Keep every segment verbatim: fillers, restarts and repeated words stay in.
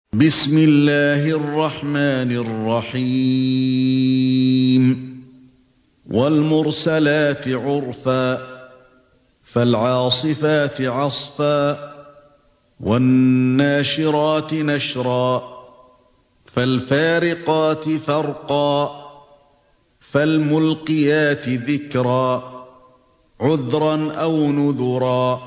بسم الله الرحمن الرحيم والمرسلات عرفا فالعاصفات عصفا والناشرات نشرا فالفارقات فرقا فالملقيات ذكرا عذرا أو نذرا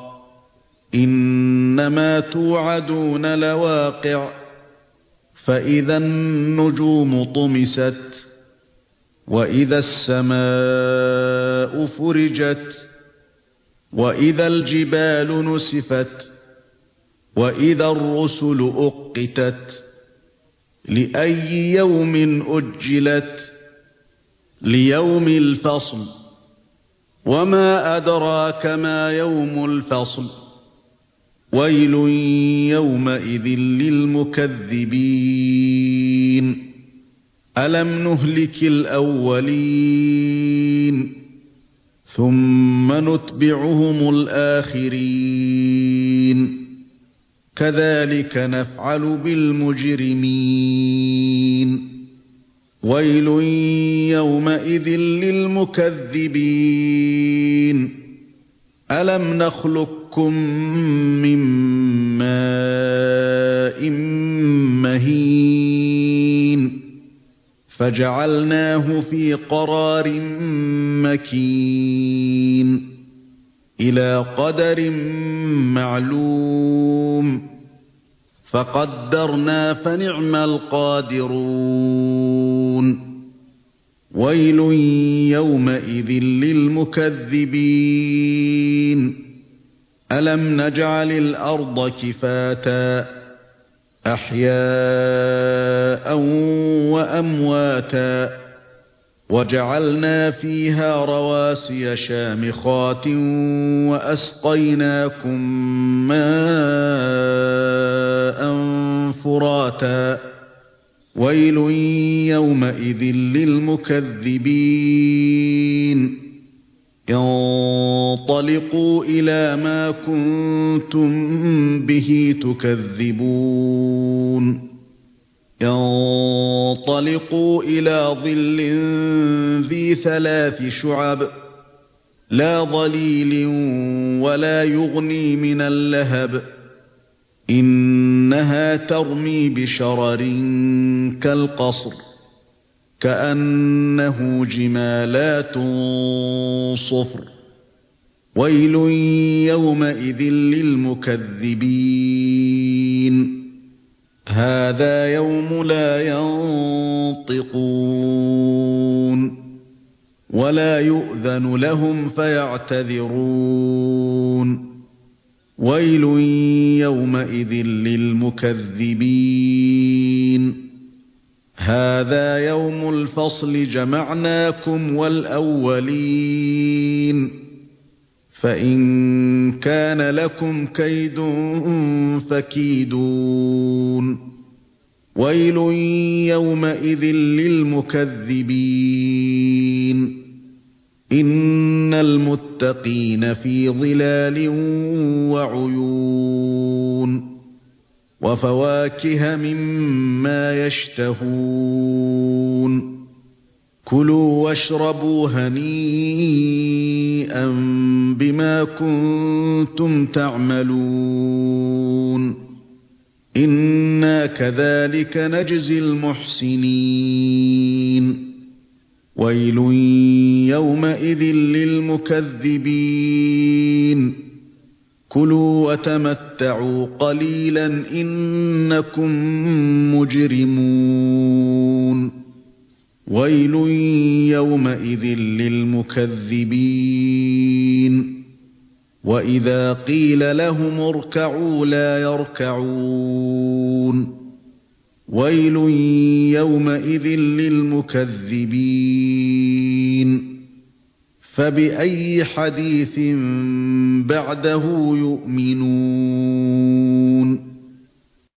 إنما توعدون لواقع فإذا النجوم طمست وإذا السماء فرجت وإذا الجبال نسفت وإذا الرسل أقتت لأي يوم أجلت ليوم الفصل وما أدراك ما يوم الفصل ويل يومئذ للمكذبين ألم نهلك الأولين ثم نتبعهم الآخرين كذلك نفعل بالمجرمين ويل يومئذ للمكذبين ألم نخلقكم من ماء مهين فجعلناه في قرار مكين إلى قدر معلوم فقدرنا فنعم القادرون ويل يومئذ للمكذبين ألم نجعل الأرض كفاتا أحياء وأمواتا وجعلنا فيها رواسي شامخات وأسقيناكم ماء فراتا ويل يومئذ للمكذبين انطلقوا إلى ما كنتم به تكذبون انطلقوا إلى ظل ذي ثلاث شعب لا ظليل ولا يغني من اللهب إنها ترمي بشرر كالقصر كأنه جمالات صفر ويل يومئذ للمكذبين هذا يوم لا ينطقون ولا يؤذن لهم فيعتذرون ويل يومئذ للمكذبين هذا يوم الفصل جمعناكم والأولين فإن كان لكم كيد فكيدون ويل يومئذ للمكذبين إن المتقين في ظلال وعيون وفواكه مما يشتهون كلوا واشربوا هنيئا بما كنتم تعملون إنا كذلك نجزي المحسنين ويل يومئذ للمكذبين كلوا وتمتعوا قليلا إنكم مجرمون ويل يومئذ للمكذبين وإذا قيل لهم اركعوا لا يركعون ويل يومئذ للمكذبين فبأي حديث بعده يؤمنون